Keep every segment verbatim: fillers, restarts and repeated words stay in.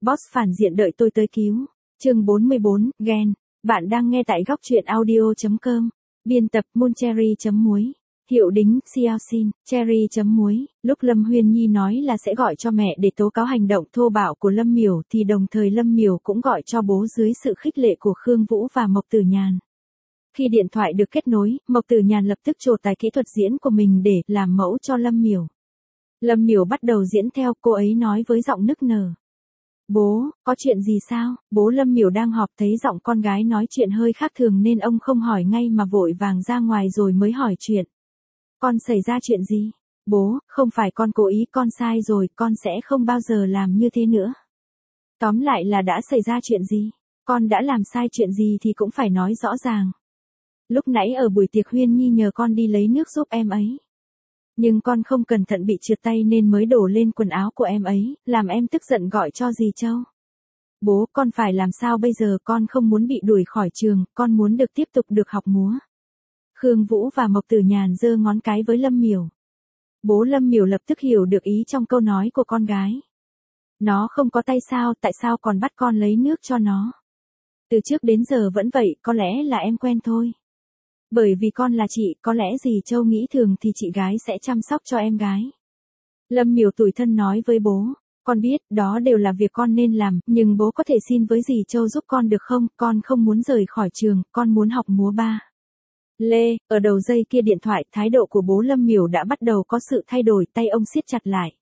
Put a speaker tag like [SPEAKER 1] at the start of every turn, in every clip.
[SPEAKER 1] Boss phản diện đợi tôi tới cứu. Chương bốn mươi bốn, ghen. Bạn đang nghe tại góc truyện audio chấm com. Biên tập Mooncherry.muối. Hiệu đính, Xiaoxin, Cherry.muối. Lúc Lâm Huyên Nhi nói là sẽ gọi cho mẹ để tố cáo hành động thô bạo của Lâm Miểu thì đồng thời Lâm Miểu cũng gọi cho bố dưới sự khích lệ của Khương Vũ và Mộc Tử Nhàn. Khi điện thoại được kết nối, Mộc Tử Nhàn lập tức trổ tài kỹ thuật diễn của mình để làm mẫu cho Lâm Miểu. Lâm Miểu bắt đầu diễn theo, cô ấy nói với giọng nức nở. Bố, có chuyện gì sao? Bố Lâm Miểu đang họp thấy giọng con gái nói chuyện hơi khác thường nên ông không hỏi ngay mà vội vàng ra ngoài rồi mới hỏi chuyện. Con xảy ra chuyện gì? Bố, không phải con cố ý, con sai rồi, con sẽ không bao giờ làm như thế nữa. Tóm lại là đã xảy ra chuyện gì? Con đã làm sai chuyện gì thì cũng phải nói rõ ràng. Lúc nãy ở buổi tiệc Huyên Nhi nhờ con đi lấy nước giúp em ấy. Nhưng con không cẩn thận bị trượt tay nên mới đổ lên quần áo của em ấy, làm em tức giận gọi cho dì Châu. Bố, con phải làm sao bây giờ, con không muốn bị đuổi khỏi trường, con muốn được tiếp tục được học múa. Khương Vũ và Mộc Tử Nhàn giơ ngón cái với Lâm Miểu. Bố Lâm Miểu lập tức hiểu được ý trong câu nói của con gái. Nó không có tay sao, tại sao còn bắt con lấy nước cho nó? Từ trước đến giờ vẫn vậy, có lẽ là em quen thôi. Bởi vì con là chị, có lẽ dì Châu nghĩ thường thì chị gái sẽ chăm sóc cho em gái. Lâm Miểu tủi thân nói với bố, con biết, đó đều là việc con nên làm, nhưng bố có thể xin với dì Châu giúp con được không, con không muốn rời khỏi trường, con muốn học múa ba. Lê, ở đầu dây kia điện thoại, thái độ của bố Lâm Miểu đã bắt đầu có sự thay đổi, tay ông siết chặt lại.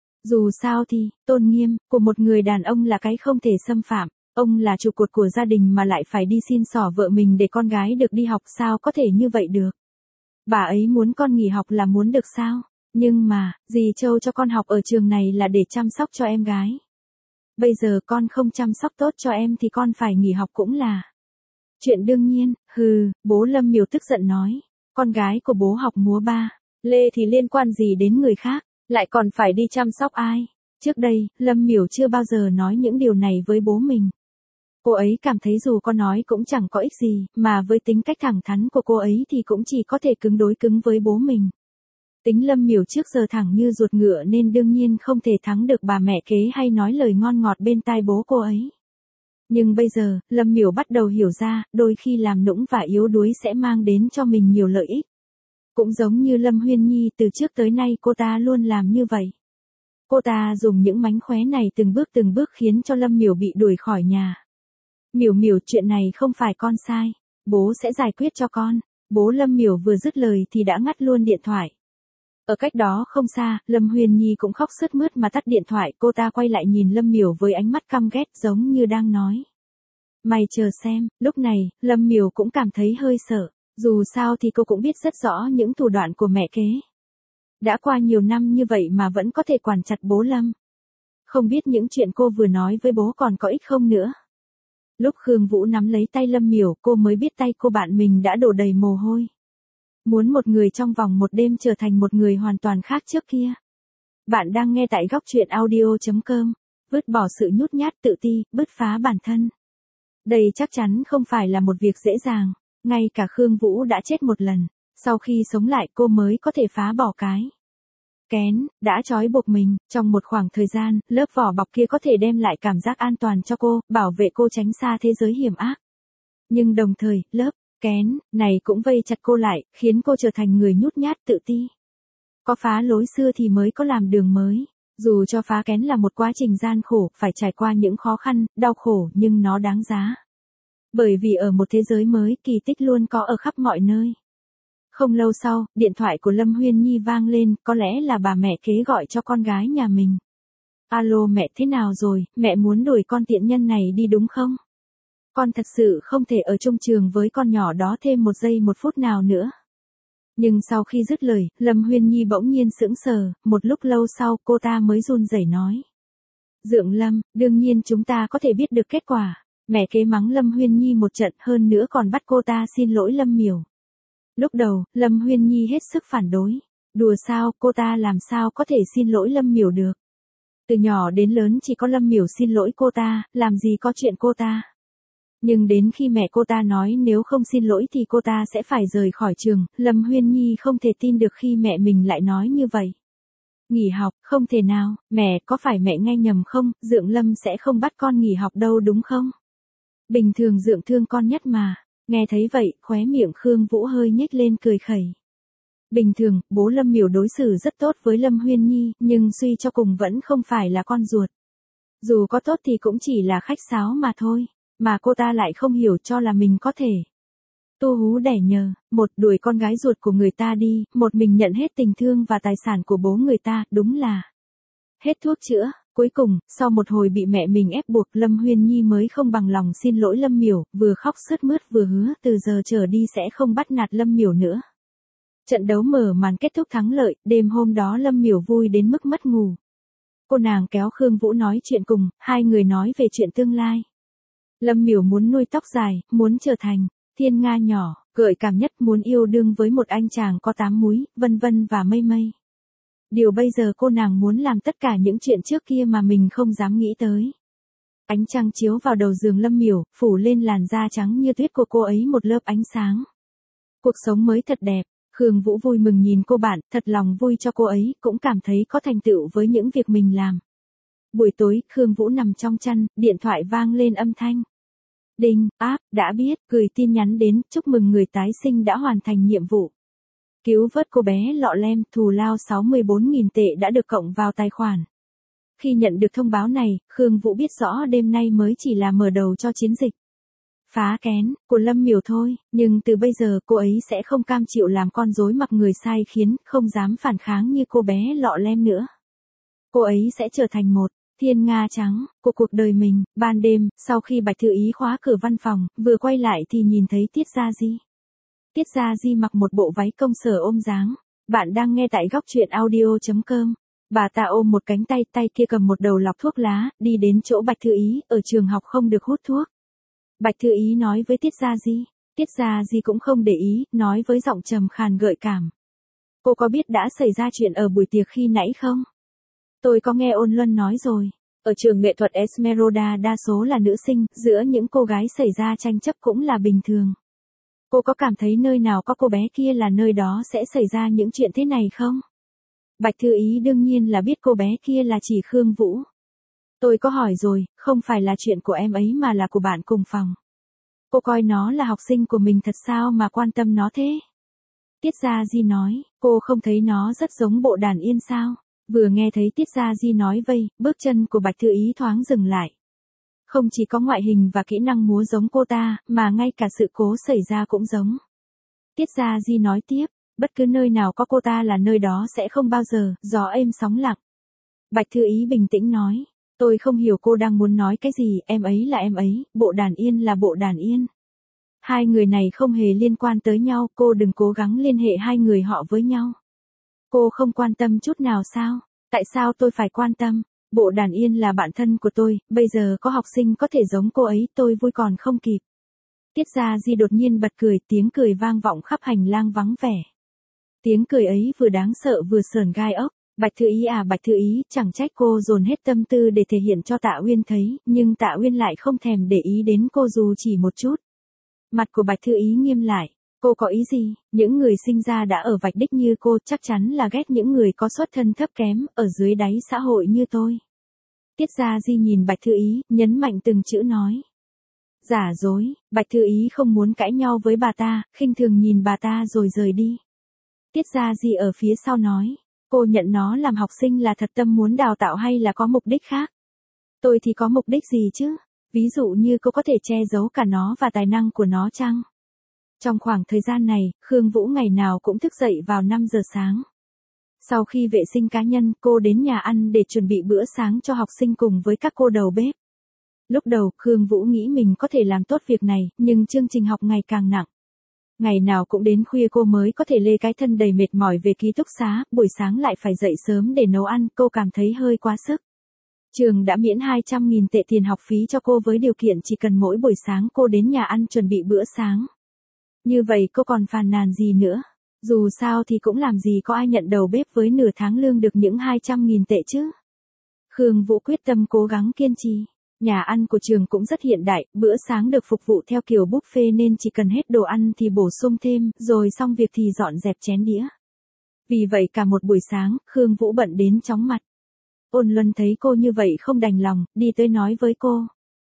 [SPEAKER 1] Dù sao thì, tôn nghiêm của một người đàn ông là cái không thể xâm phạm. Ông là trụ cột của gia đình mà lại phải đi xin xỏ vợ mình để con gái được đi học, sao có thể như vậy được. Bà ấy muốn con nghỉ học là muốn được sao? Nhưng mà, dì Châu cho con học ở trường này là để chăm sóc cho em gái. Bây giờ con không chăm sóc tốt cho em thì con phải nghỉ học cũng là chuyện đương nhiên. Hừ, bố Lâm Miểu tức giận nói. Con gái của bố học múa ba, Lê thì liên quan gì đến người khác, lại còn phải đi chăm sóc ai? Trước đây, Lâm Miểu chưa bao giờ nói những điều này với bố mình. Cô ấy cảm thấy dù có nói cũng chẳng có ích gì, mà với tính cách thẳng thắn của cô ấy thì cũng chỉ có thể cứng đối cứng với bố mình. Tính Lâm Miểu trước giờ thẳng như ruột ngựa nên đương nhiên không thể thắng được bà mẹ kế hay nói lời ngon ngọt bên tai bố cô ấy. Nhưng bây giờ, Lâm Miểu bắt đầu hiểu ra, đôi khi làm nũng và yếu đuối sẽ mang đến cho mình nhiều lợi ích. Cũng giống như Lâm Huyên Nhi, từ trước tới nay cô ta luôn làm như vậy. Cô ta dùng những mánh khóe này từng bước từng bước khiến cho Lâm Miểu bị đuổi khỏi nhà. Miểu Miểu, chuyện này không phải con sai, bố sẽ giải quyết cho con. Bố Lâm Miểu vừa dứt lời thì đã ngắt luôn điện thoại. Ở cách đó không xa, Lâm Huyên Nhi cũng khóc sướt mướt mà tắt điện thoại, cô ta quay lại nhìn Lâm Miểu với ánh mắt căm ghét giống như đang nói. Mày chờ xem. Lúc này, Lâm Miểu cũng cảm thấy hơi sợ, dù sao thì cô cũng biết rất rõ những thủ đoạn của mẹ kế. Đã qua nhiều năm như vậy mà vẫn có thể quản chặt bố Lâm. Không biết những chuyện cô vừa nói với bố còn có ích không nữa. Lúc Khương Vũ nắm lấy tay Lâm Miểu, cô mới biết tay cô bạn mình đã đổ đầy mồ hôi. Muốn một người trong vòng một đêm trở thành một người hoàn toàn khác trước kia. Bạn đang nghe tại góc truyện audio chấm com. Vứt bỏ sự nhút nhát tự ti, bứt phá bản thân. Đây chắc chắn không phải là một việc dễ dàng. Ngay cả Khương Vũ đã chết một lần. Sau khi sống lại cô mới có thể phá bỏ cái kén đã trói buộc mình. Trong một khoảng thời gian, lớp vỏ bọc kia có thể đem lại cảm giác an toàn cho cô, bảo vệ cô tránh xa thế giới hiểm ác. Nhưng đồng thời, lớp kén này cũng vây chặt cô lại, khiến cô trở thành người nhút nhát tự ti. Có phá lối xưa thì mới có làm đường mới. Dù cho phá kén là một quá trình gian khổ, phải trải qua những khó khăn, đau khổ, nhưng nó đáng giá. Bởi vì ở một thế giới mới, kỳ tích luôn có ở khắp mọi nơi. Không lâu sau, điện thoại của Lâm Huyên Nhi vang lên, có lẽ là bà mẹ kế gọi cho con gái nhà mình. Alo mẹ, thế nào rồi, mẹ muốn đuổi con tiện nhân này đi đúng không? Con thật sự không thể ở chung trường với con nhỏ đó thêm một giây một phút nào nữa. Nhưng sau khi dứt lời, Lâm Huyên Nhi bỗng nhiên sững sờ, một lúc lâu sau cô ta mới run rẩy nói. Dượng Lâm, đương nhiên chúng ta có thể biết được kết quả. Mẹ kế mắng Lâm Huyên Nhi một trận, hơn nữa còn bắt cô ta xin lỗi Lâm Miểu. Lúc đầu, Lâm Huyên Nhi hết sức phản đối. Đùa sao, cô ta làm sao có thể xin lỗi Lâm Miểu được. Từ nhỏ đến lớn chỉ có Lâm Miểu xin lỗi cô ta, làm gì có chuyện cô ta. Nhưng đến khi mẹ cô ta nói nếu không xin lỗi thì cô ta sẽ phải rời khỏi trường, Lâm Huyên Nhi không thể tin được khi mẹ mình lại nói như vậy. Nghỉ học, không thể nào, mẹ, có phải mẹ nghe nhầm không, Dượng Lâm sẽ không bắt con nghỉ học đâu đúng không? Bình thường Dượng thương con nhất mà. Nghe thấy vậy, khóe miệng Khương Vũ hơi nhếch lên cười khẩy. Bình thường, bố Lâm Miểu đối xử rất tốt với Lâm Huyên Nhi, nhưng suy cho cùng vẫn không phải là con ruột. Dù có tốt thì cũng chỉ là khách sáo mà thôi, mà cô ta lại không hiểu cho là mình có thể tu hú đẻ nhờ, một đuổi con gái ruột của người ta đi, một mình nhận hết tình thương và tài sản của bố người ta, đúng là hết thuốc chữa. Cuối cùng, sau một hồi bị mẹ mình ép buộc, Lâm Huyên Nhi mới không bằng lòng xin lỗi Lâm Miểu, vừa khóc sướt mướt vừa hứa từ giờ trở đi sẽ không bắt nạt Lâm Miểu nữa. Trận đấu mở màn kết thúc thắng lợi, đêm hôm đó Lâm Miểu vui đến mức mất ngủ. Cô nàng kéo Khương Vũ nói chuyện cùng, hai người nói về chuyện tương lai. Lâm Miểu muốn nuôi tóc dài, muốn trở thành thiên nga nhỏ, gợi cảm nhất, muốn yêu đương với một anh chàng có tám múi, vân vân và mây mây. Điều bây giờ cô nàng muốn làm tất cả những chuyện trước kia mà mình không dám nghĩ tới. Ánh trăng chiếu vào đầu giường Lâm Miểu, phủ lên làn da trắng như tuyết của cô ấy một lớp ánh sáng. Cuộc sống mới thật đẹp. Khương Vũ vui mừng nhìn cô bạn, thật lòng vui cho cô ấy, cũng cảm thấy có thành tựu với những việc mình làm. Buổi tối, Khương Vũ nằm trong chăn, điện thoại vang lên âm thanh. Đinh, áp, đã biết, gửi tin nhắn đến, chúc mừng người tái sinh đã hoàn thành nhiệm vụ. Cứu vớt cô bé lọ lem, thù lao sáu mươi bốn nghìn tệ đã được cộng vào tài khoản. Khi nhận được thông báo này, Khương Vũ biết rõ đêm nay mới chỉ là mở đầu cho chiến dịch phá kén của Lâm Miểu thôi, nhưng từ bây giờ cô ấy sẽ không cam chịu làm con rối mặc người sai khiến, không dám phản kháng như cô bé lọ lem nữa. Cô ấy sẽ trở thành một thiên nga trắng của cuộc đời mình. Ban đêm, sau khi Bạch Thư Ý khóa cửa văn phòng, vừa quay lại thì nhìn thấy Tiết Gia Di. Tiết Gia Di mặc một bộ váy công sở ôm dáng. Bạn đang nghe tại góc truyện audio chấm com. Bà ta ôm một cánh tay, tay kia cầm một đầu lọc thuốc lá, đi đến chỗ Bạch Thư Ý, ở trường học không được hút thuốc. Bạch Thư Ý nói với Tiết Gia Di. Tiết Gia Di cũng không để ý, nói với giọng trầm khàn gợi cảm. Cô có biết đã xảy ra chuyện ở buổi tiệc khi nãy không? Tôi có nghe Ôn Luân nói rồi. Ở trường nghệ thuật Esmeralda đa số là nữ sinh, giữa những cô gái xảy ra tranh chấp cũng là bình thường. Cô có cảm thấy nơi nào có cô bé kia là nơi đó sẽ xảy ra những chuyện thế này không? Bạch Thư Ý đương nhiên là biết cô bé kia là chỉ Khương Vũ. Tôi có hỏi rồi, không phải là chuyện của em ấy mà là của bạn cùng phòng. Cô coi nó là học sinh của mình thật sao mà quan tâm nó thế? Tiết Gia Di nói, cô không thấy nó rất giống Bộ Đàn Yên sao? Vừa nghe thấy Tiết Gia Di nói vây, bước chân của Bạch Thư Ý thoáng dừng lại. Không chỉ có ngoại hình và kỹ năng múa giống cô ta, mà ngay cả sự cố xảy ra cũng giống. Tiết Gia Di nói tiếp, bất cứ nơi nào có cô ta là nơi đó sẽ không bao giờ gió êm sóng lặng. Bạch Thư Ý bình tĩnh nói, tôi không hiểu cô đang muốn nói cái gì, em ấy là em ấy, Bộ Đàn Yên là Bộ Đàn Yên. Hai người này không hề liên quan tới nhau, cô đừng cố gắng liên hệ hai người họ với nhau. Cô không quan tâm chút nào sao? Tại sao tôi phải quan tâm? Bộ Đàn Yên là bạn thân của tôi, bây giờ có học sinh có thể giống cô ấy, tôi vui còn không kịp. Tiết Gia Di đột nhiên bật cười, tiếng cười vang vọng khắp hành lang vắng vẻ. Tiếng cười ấy vừa đáng sợ vừa sờn gai ốc. Bạch Thư Ý à Bạch Thư Ý, chẳng trách cô dồn hết tâm tư để thể hiện cho Tạ Uyên thấy, nhưng Tạ Uyên lại không thèm để ý đến cô dù chỉ một chút. Mặt của Bạch Thư Ý nghiêm lại. Cô có ý gì? Những người sinh ra đã ở vạch đích như cô chắc chắn là ghét những người có xuất thân thấp kém, ở dưới đáy xã hội như tôi. Tiết Gia Di nhìn Bạch Thư Ý, nhấn mạnh từng chữ nói. Giả dối, Bạch Thư Ý không muốn cãi nhau với bà ta, khinh thường nhìn bà ta rồi rời đi. Tiết Gia Di ở phía sau nói, cô nhận nó làm học sinh là thật tâm muốn đào tạo hay là có mục đích khác? Tôi thì có mục đích gì chứ? Ví dụ như cô có thể che giấu cả nó và tài năng của nó chăng? Trong khoảng thời gian này, Khương Vũ ngày nào cũng thức dậy vào năm giờ sáng. Sau khi vệ sinh cá nhân, cô đến nhà ăn để chuẩn bị bữa sáng cho học sinh cùng với các cô đầu bếp. Lúc đầu, Khương Vũ nghĩ mình có thể làm tốt việc này, nhưng chương trình học ngày càng nặng. Ngày nào cũng đến khuya cô mới có thể lê cái thân đầy mệt mỏi về ký túc xá, buổi sáng lại phải dậy sớm để nấu ăn, cô cảm thấy hơi quá sức. Trường đã miễn hai trăm nghìn tệ tiền học phí cho cô với điều kiện chỉ cần mỗi buổi sáng cô đến nhà ăn chuẩn bị bữa sáng. Như vậy cô còn phàn nàn gì nữa? Dù sao thì cũng làm gì có ai nhận đầu bếp với nửa tháng lương được những hai trăm nghìn tệ chứ. Khương Vũ quyết tâm cố gắng kiên trì. Nhà ăn của trường cũng rất hiện đại, bữa sáng được phục vụ theo kiểu buffet nên chỉ cần hết đồ ăn thì bổ sung thêm, rồi xong việc thì dọn dẹp chén đĩa. Vì vậy cả một buổi sáng, Khương Vũ bận đến chóng mặt. Ôn Luân thấy cô như vậy không đành lòng, đi tới nói với cô.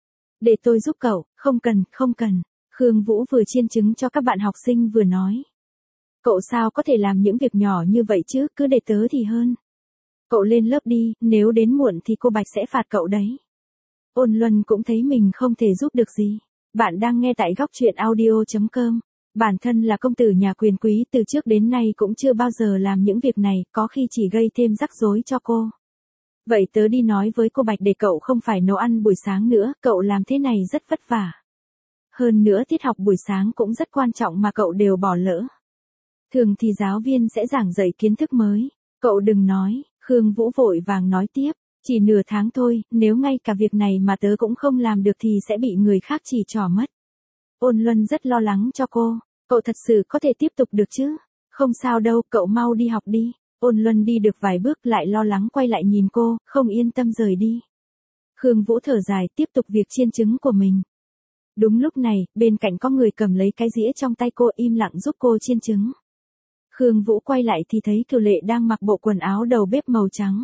[SPEAKER 1] Để tôi giúp cậu, không cần, không cần. Khương Vũ vừa chiên trứng cho các bạn học sinh vừa nói. Cậu sao có thể làm những việc nhỏ như vậy chứ, cứ để tớ thì hơn. Cậu lên lớp đi, nếu đến muộn thì cô Bạch sẽ phạt cậu đấy. Ôn Luân cũng thấy mình không thể giúp được gì. Bạn đang nghe tại góc truyện audio chấm com. Bản thân là công tử nhà quyền quý từ trước đến nay cũng chưa bao giờ làm những việc này, có khi chỉ gây thêm rắc rối cho cô. Vậy tớ đi nói với cô Bạch để cậu không phải nấu ăn buổi sáng nữa, cậu làm thế này rất vất vả. Hơn nữa tiết học buổi sáng cũng rất quan trọng mà cậu đều bỏ lỡ. Thường thì giáo viên sẽ giảng dạy kiến thức mới. Cậu đừng nói, Khương Vũ vội vàng nói tiếp, chỉ nửa tháng thôi, nếu ngay cả việc này mà tớ cũng không làm được thì sẽ bị người khác chỉ trỏ mất. Ôn Luân rất lo lắng cho cô, cậu thật sự có thể tiếp tục được chứ? Không sao đâu, cậu mau đi học đi. Ôn Luân đi được vài bước lại lo lắng quay lại nhìn cô, không yên tâm rời đi. Khương Vũ thở dài tiếp tục việc chiên trứng của mình. Đúng lúc này, bên cạnh có người cầm lấy cái dĩa trong tay cô im lặng giúp cô chiên trứng. Khương Vũ quay lại thì thấy Cửu Lệ đang mặc bộ quần áo đầu bếp màu trắng.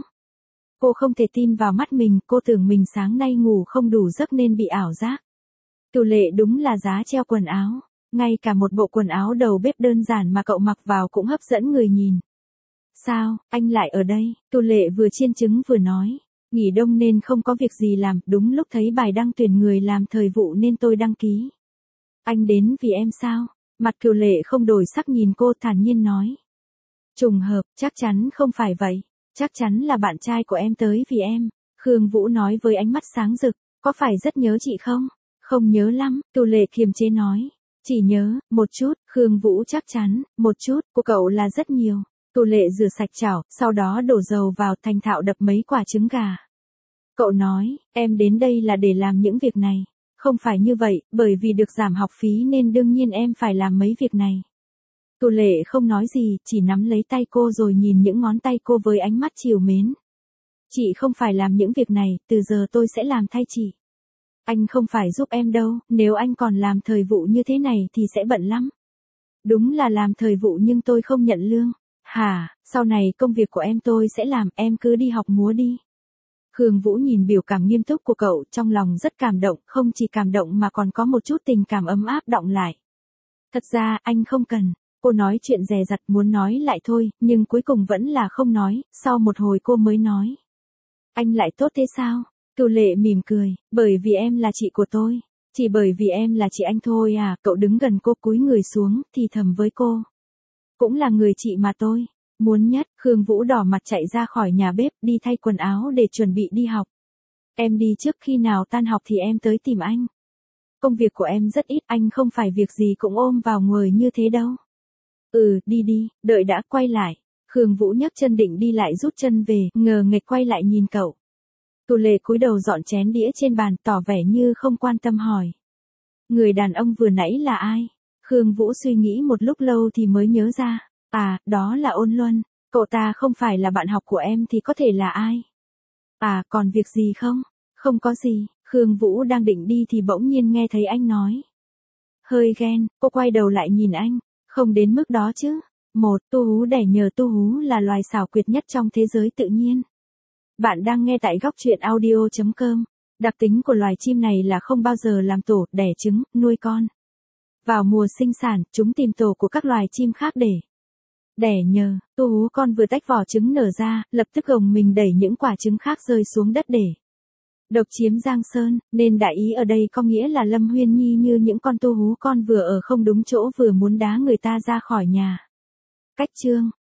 [SPEAKER 1] Cô không thể tin vào mắt mình, cô tưởng mình sáng nay ngủ không đủ giấc nên bị ảo giác. Cửu Lệ đúng là giá treo quần áo, ngay cả một bộ quần áo đầu bếp đơn giản mà cậu mặc vào cũng hấp dẫn người nhìn. Sao, anh lại ở đây? Cửu Lệ vừa chiên trứng vừa nói. Nghỉ đông nên không có việc gì làm, đúng lúc thấy bài đăng tuyển người làm thời vụ nên tôi đăng ký. Anh đến vì em sao? Mặt Cửu Lệ không đổi sắc nhìn cô thản nhiên nói. Trùng hợp, chắc chắn không phải vậy. Chắc chắn là bạn trai của em tới vì em. Khương Vũ nói với ánh mắt sáng rực, có phải rất nhớ chị không? Không nhớ lắm, Cửu Lệ kiềm chế nói. Chỉ nhớ, một chút, Khương Vũ chắc chắn, một chút, của cậu là rất nhiều. Cửu Lệ rửa sạch chảo, sau đó đổ dầu vào thành thạo đập mấy quả trứng gà. Cậu nói, em đến đây là để làm những việc này. Không phải như vậy, bởi vì được giảm học phí nên đương nhiên em phải làm mấy việc này. Cửu Lệ không nói gì, chỉ nắm lấy tay cô rồi nhìn những ngón tay cô với ánh mắt trìu mến. Chị không phải làm những việc này, từ giờ tôi sẽ làm thay chị. Anh không phải giúp em đâu, nếu anh còn làm thời vụ như thế này thì sẽ bận lắm. Đúng là làm thời vụ nhưng tôi không nhận lương. Hả, sau này công việc của em tôi sẽ làm, em cứ đi học múa đi. Khương Vũ nhìn biểu cảm nghiêm túc của cậu, trong lòng rất cảm động, không chỉ cảm động mà còn có một chút tình cảm ấm áp đọng lại. Thật ra, anh không cần. Cô nói chuyện dè dặt muốn nói lại thôi, nhưng cuối cùng vẫn là không nói, sau một hồi cô mới nói. Anh lại tốt thế sao? Cửu Lệ mỉm cười, bởi vì em là chị của tôi. Chỉ bởi vì em là chị anh thôi à, cậu đứng gần cô cúi người xuống, thì thầm với cô. Cũng là người chị mà tôi muốn nhất. Khương Vũ đỏ mặt chạy ra khỏi nhà bếp, đi thay quần áo để chuẩn bị đi học. Em đi trước, khi nào tan học thì em tới tìm anh. Công việc của em rất ít, anh không phải việc gì cũng ôm vào người như thế đâu. Ừ, đi đi, đợi đã, quay lại. Khương Vũ nhấc chân định đi lại rút chân về, ngờ nghệch quay lại nhìn cậu. Cửu Lệ cúi đầu dọn chén đĩa trên bàn, tỏ vẻ như không quan tâm hỏi. Người đàn ông vừa nãy là ai? Khương Vũ suy nghĩ một lúc lâu thì mới nhớ ra. À, đó là Ôn Luân. Cậu ta không phải là bạn học của em thì có thể là ai? À, còn việc gì không? Không có gì. Khương Vũ đang định đi thì bỗng nhiên nghe thấy anh nói. Hơi ghen, cô quay đầu lại nhìn anh. Không đến mức đó chứ. Một, tu hú đẻ nhờ. Tu hú là loài xảo quyệt nhất trong thế giới tự nhiên. Bạn đang nghe tại góc truyện audio chấm com. Đặc tính của loài chim này là không bao giờ làm tổ, đẻ trứng, nuôi con. Vào mùa sinh sản, chúng tìm tổ của các loài chim khác để đẻ nhờ. Tu hú con vừa tách vỏ trứng nở ra, lập tức gồng mình đẩy những quả trứng khác rơi xuống đất để độc chiếm giang sơn, nên đại ý ở đây có nghĩa là Lâm Huyên Nhi như những con tu hú con vừa ở không đúng chỗ vừa muốn đá người ta ra khỏi nhà. Cách chương